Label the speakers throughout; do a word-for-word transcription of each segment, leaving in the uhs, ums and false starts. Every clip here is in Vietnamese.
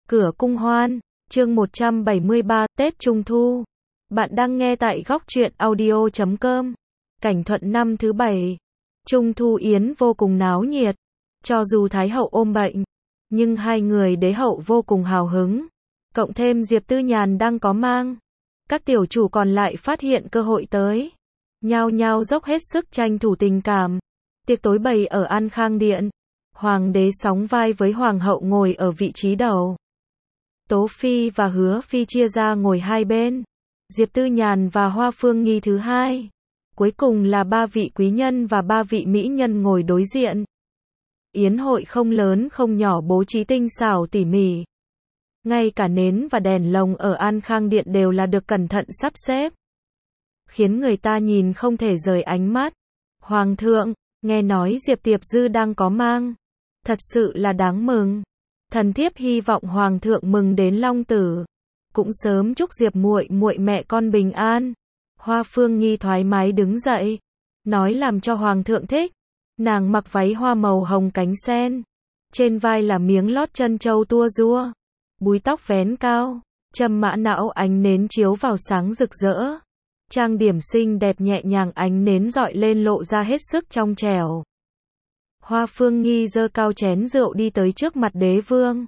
Speaker 1: Cửa cung hoan, chương một trăm bảy mươi ba, Tết Trung Thu. Bạn đang nghe tại góc truyện audio chấm com. Cảnh Thuận năm thứ bảy. Trung Thu Yến vô cùng náo nhiệt. Cho dù Thái hậu ôm bệnh, nhưng hai người đế hậu vô cùng hào hứng. Cộng thêm Diệp Tư Nhàn đang có mang. Các tiểu chủ còn lại phát hiện cơ hội tới. Nhao nhao dốc hết sức tranh thủ tình cảm. Tiệc tối bày ở An Khang Điện. Hoàng đế sóng vai với hoàng hậu ngồi ở vị trí đầu. Tố Phi và Hứa Phi chia ra ngồi hai bên. Diệp Tư Nhàn và Hoa Phương Nghi thứ hai. Cuối cùng là ba vị quý nhân và ba vị mỹ nhân ngồi đối diện. Yến hội không lớn không nhỏ bố trí tinh xảo tỉ mỉ. Ngay cả nến và đèn lồng ở An Khang Điện đều là được cẩn thận sắp xếp. Khiến người ta nhìn không thể rời ánh mắt. Hoàng thượng, nghe nói Diệp Tiệp Dư đang có mang. Thật sự là đáng mừng. Thần thiếp hy vọng hoàng thượng mừng đến long tử, cũng sớm chúc Diệp muội muội mẹ con bình an. Hoa Phương Nghi thoải mái đứng dậy, nói làm cho hoàng thượng thích. Nàng mặc váy hoa màu hồng cánh sen, trên vai là miếng lót chân châu tua rua, búi tóc vén cao, châm mã não ánh nến chiếu vào sáng rực rỡ. Trang điểm xinh đẹp nhẹ nhàng, ánh nến dọi lên lộ ra hết sức trong trẻo. Hoa Phương Nghi giơ cao chén rượu đi tới trước mặt đế vương.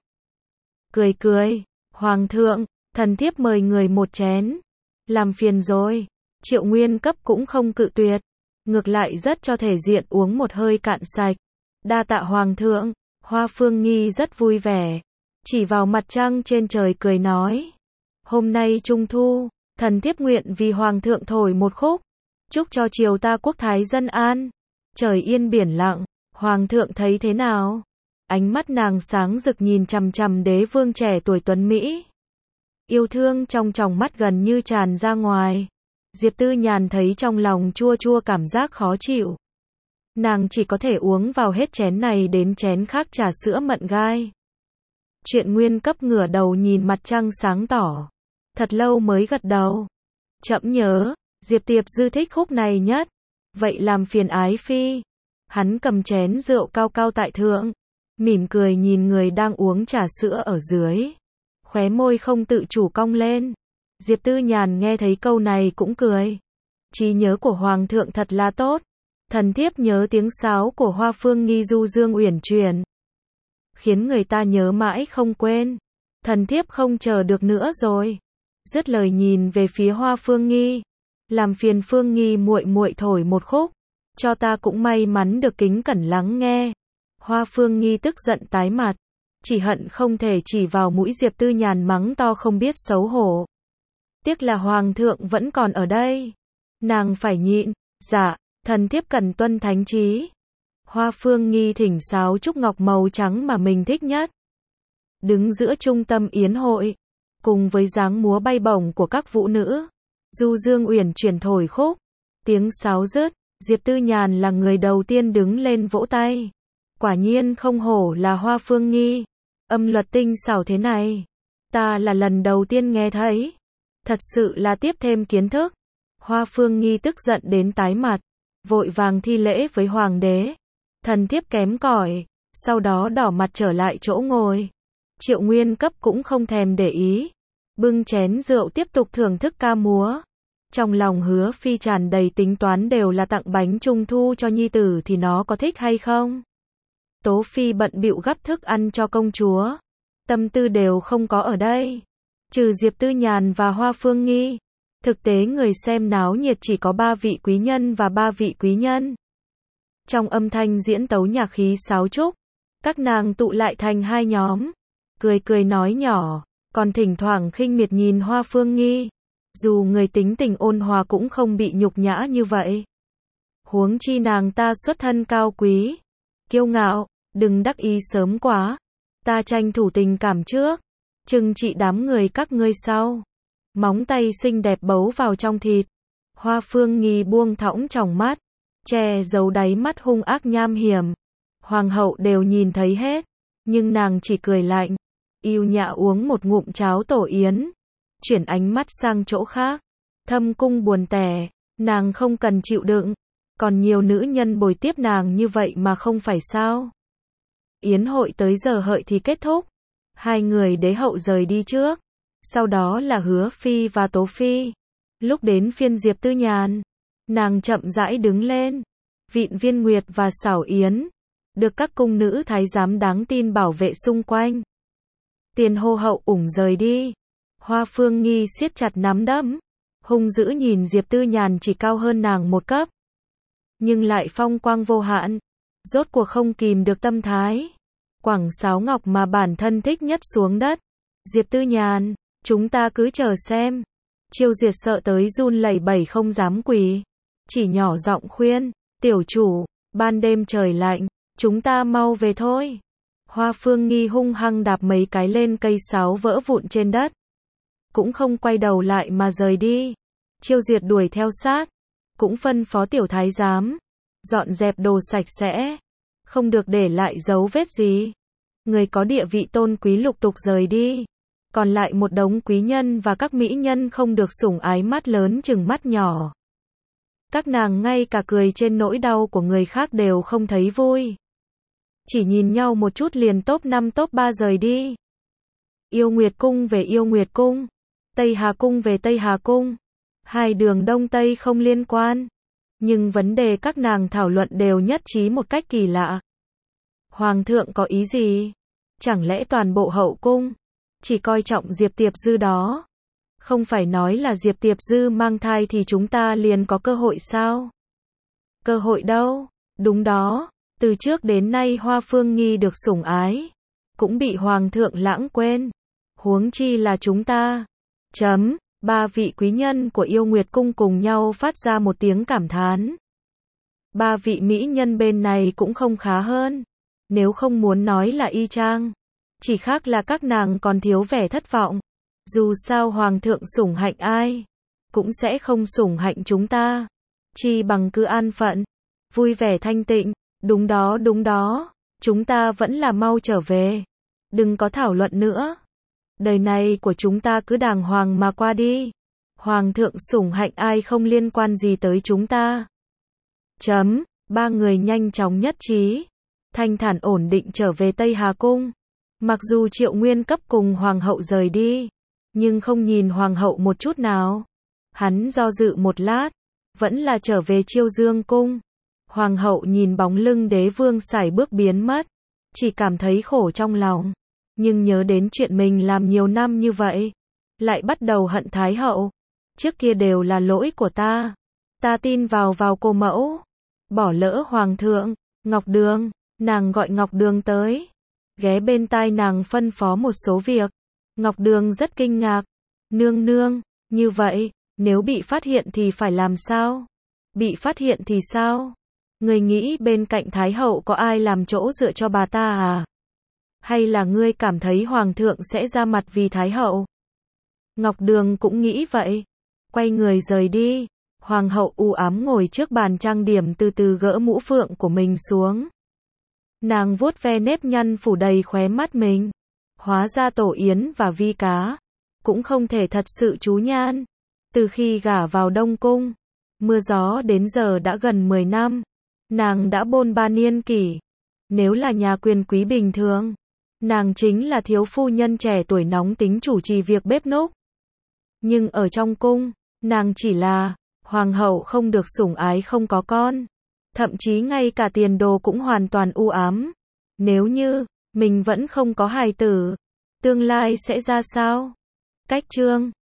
Speaker 1: Cười cười, hoàng thượng, thần thiếp mời người một chén. Làm phiền rồi. Triệu Nguyên Cấp cũng không cự tuyệt. Ngược lại rất cho thể diện uống một hơi cạn sạch. Đa tạ hoàng thượng. Hoa Phương Nghi rất vui vẻ. Chỉ vào mặt trăng trên trời cười nói. Hôm nay Trung Thu, thần thiếp nguyện vì hoàng thượng thổi một khúc. Chúc cho triều ta quốc thái dân an. Trời yên biển lặng. Hoàng thượng thấy thế nào? Ánh mắt nàng sáng rực nhìn chằm chằm đế vương trẻ tuổi tuấn Mỹ. Yêu thương trong tròng mắt gần như tràn ra ngoài. Diệp Tư Nhàn thấy trong lòng chua chua cảm giác khó chịu. Nàng chỉ có thể uống vào hết chén này đến chén khác trà sữa mận gai. Chuyện Nguyên Cấp ngửa đầu nhìn mặt trăng sáng tỏ. Thật lâu mới gật đầu. Trẫm nhớ, Diệp Tiệp Dư thích khúc này nhất. Vậy làm phiền ái phi. Hắn cầm chén rượu cao cao tại thượng, mỉm cười nhìn người đang uống trà sữa ở dưới. Khóe môi không tự chủ cong lên. Diệp Tư Nhàn nghe thấy câu này cũng cười. Trí nhớ của hoàng thượng thật là tốt. Thần thiếp nhớ tiếng sáo của Hoa Phương Nghi du dương uyển chuyển, khiến người ta nhớ mãi không quên. Thần thiếp không chờ được nữa rồi. Dứt lời nhìn về phía Hoa Phương Nghi. Làm phiền Phương Nghi muội muội thổi một khúc. Cho ta cũng may mắn được kính cẩn lắng nghe. Hoa Phương Nghi tức giận tái mặt. Chỉ hận không thể chỉ vào mũi Diệp Tư Nhàn mắng to không biết xấu hổ. Tiếc là hoàng thượng vẫn còn ở đây. Nàng phải nhịn. Dạ, thần thiếp cần tuân thánh chí. Hoa Phương Nghi thỉnh sáo trúc ngọc màu trắng mà mình thích nhất. Đứng giữa trung tâm yến hội, cùng với dáng múa bay bổng của các vũ nữ. Du dương uyển chuyển thổi khúc. Tiếng sáo dứt. Diệp Tư Nhàn là người đầu tiên đứng lên vỗ tay. Quả nhiên không hổ là Hoa Phương Nghi. Âm luật tinh xảo thế này. Ta là lần đầu tiên nghe thấy. Thật sự là tiếp thêm kiến thức. Hoa Phương Nghi tức giận đến tái mặt. Vội vàng thi lễ với hoàng đế. Thần thiếp kém cỏi. Sau đó đỏ mặt trở lại chỗ ngồi. Triệu Nguyên Cấp cũng không thèm để ý. Bưng chén rượu tiếp tục thưởng thức ca múa. Trong lòng Hứa Phi tràn đầy tính toán, đều là tặng bánh trung thu cho nhi tử thì nó có thích hay không. Tố Phi bận bịu gắp thức ăn cho công chúa. Tâm tư đều không có ở đây. Trừ Diệp Tư Nhàn và Hoa Phương Nghi. Thực tế người xem náo nhiệt chỉ có ba vị quý nhân và ba vị quý nhân. Trong âm thanh diễn tấu nhạc khí sáo trúc, các nàng tụ lại thành hai nhóm. Cười cười nói nhỏ, còn thỉnh thoảng khinh miệt nhìn Hoa Phương Nghi. Dù người tính tình ôn hòa cũng không bị nhục nhã như vậy. Huống chi nàng ta xuất thân cao quý, kiêu ngạo, đừng đắc ý sớm quá. Ta tranh thủ tình cảm trước, chừng trị đám người các ngươi sau. Móng tay xinh đẹp bấu vào trong thịt. Hoa Phương Nghi buông thõng tròng mắt, che giấu đáy mắt hung ác nham hiểm. Hoàng hậu đều nhìn thấy hết, nhưng nàng chỉ cười lạnh, yêu nhã uống một ngụm cháo tổ yến. Chuyển ánh mắt sang chỗ khác. Thâm cung buồn tẻ, nàng không cần chịu đựng. Còn nhiều nữ nhân bồi tiếp nàng như vậy mà không phải sao. Yến hội tới giờ hợi thì kết thúc. Hai người đế hậu rời đi trước, sau đó là Hứa Phi và Tố Phi. Lúc đến phiên Diệp Tư Nhàn, nàng chậm rãi đứng lên. Vịn Viên Nguyệt và Xảo Yến được các cung nữ thái giám đáng tin bảo vệ xung quanh. Tiền Hô Hậu ủng rời đi. Hoa Phương Nghi siết chặt nắm đấm, hung dữ nhìn Diệp Tư Nhàn chỉ cao hơn nàng một cấp, nhưng lại phong quang vô hạn, rốt cuộc không kìm được tâm thái, quẳng sáo ngọc mà bản thân thích nhất xuống đất. Diệp Tư Nhàn, chúng ta cứ chờ xem. Chiêu Duyệt sợ tới run lẩy bẩy không dám quỳ, chỉ nhỏ giọng khuyên, tiểu chủ, ban đêm trời lạnh, chúng ta mau về thôi. Hoa Phương Nghi hung hăng đạp mấy cái lên cây sáo vỡ vụn trên đất, cũng không quay đầu lại mà rời đi. Chiêu Duyệt đuổi theo sát, cũng phân phó tiểu thái giám dọn dẹp đồ sạch sẽ, không được để lại dấu vết gì. Người có địa vị tôn quý lục tục rời đi, còn lại một đống quý nhân và các mỹ nhân không được sủng ái mắt lớn chừng mắt nhỏ. Các nàng ngay cả cười trên nỗi đau của người khác đều không thấy vui, chỉ nhìn nhau một chút liền top năm top ba rời đi. Yêu Nguyệt Cung về Yêu Nguyệt Cung, Tây Hà Cung về Tây Hà Cung. Hai đường Đông Tây không liên quan, nhưng vấn đề các nàng thảo luận đều nhất trí một cách kỳ lạ. Hoàng thượng có ý gì? Chẳng lẽ toàn bộ hậu cung chỉ coi trọng Diệp Tiệp Dư đó? Không phải nói là Diệp Tiệp Dư mang thai thì chúng ta liền có cơ hội sao? Cơ hội đâu? Đúng đó, từ trước đến nay Hoa Phương Nghi được sủng ái, cũng bị Hoàng thượng lãng quên. Huống chi là chúng ta. Chấm. Ba vị quý nhân của Yêu Nguyệt Cung cùng nhau phát ra một tiếng cảm thán. Ba vị mỹ nhân bên này cũng không khá hơn. Nếu không muốn nói là y chang, chỉ khác là các nàng còn thiếu vẻ thất vọng. Dù sao Hoàng thượng sủng hạnh ai, cũng sẽ không sủng hạnh chúng ta. Chi bằng cứ an phận, vui vẻ thanh tịnh. Đúng đó, đúng đó, chúng ta vẫn là mau trở về. Đừng có thảo luận nữa. Đời này của chúng ta cứ đàng hoàng mà qua đi. Hoàng thượng sủng hạnh ai không liên quan gì tới chúng ta. Chấm. Ba người nhanh chóng nhất trí, thanh thản ổn định trở về Tây Hà Cung. Mặc dù Triệu Nguyên cấp cùng Hoàng hậu rời đi, nhưng không nhìn Hoàng hậu một chút nào. Hắn do dự một lát, vẫn là trở về Chiêu Dương Cung. Hoàng hậu nhìn bóng lưng đế vương sải bước biến mất, chỉ cảm thấy khổ trong lòng. Nhưng nhớ đến chuyện mình làm nhiều năm như vậy, lại bắt đầu hận Thái hậu. Trước kia đều là lỗi của ta. Ta tin vào vào cô mẫu, bỏ lỡ Hoàng thượng. Ngọc Đường, nàng gọi Ngọc Đường tới, ghé bên tai nàng phân phó một số việc. Ngọc Đường rất kinh ngạc. Nương nương, như vậy, nếu bị phát hiện thì phải làm sao? Bị phát hiện thì sao? Ngươi nghĩ bên cạnh Thái hậu có ai làm chỗ dựa cho bà ta à? Hay là ngươi cảm thấy Hoàng thượng sẽ ra mặt vì Thái hậu? Ngọc Đường cũng nghĩ vậy, quay người rời đi. Hoàng hậu u ám ngồi trước bàn trang điểm từ từ gỡ mũ phượng của mình xuống. Nàng vuốt ve nếp nhăn phủ đầy khóe mắt mình. Hóa ra Tổ Yến và Vi Cá cũng không thể thật sự chú nhan. Từ khi gả vào Đông Cung, mưa gió đến giờ đã gần mười năm. Nàng đã bôn ba niên kỷ. Nếu là nhà quyền quý bình thường, nàng chính là thiếu phu nhân trẻ tuổi nóng tính chủ trì việc bếp núc. Nhưng ở trong cung, nàng chỉ là hoàng hậu không được sủng ái, không có con. Thậm chí ngay cả tiền đồ cũng hoàn toàn u ám. Nếu như mình vẫn không có hài tử, tương lai sẽ ra sao? Cách chương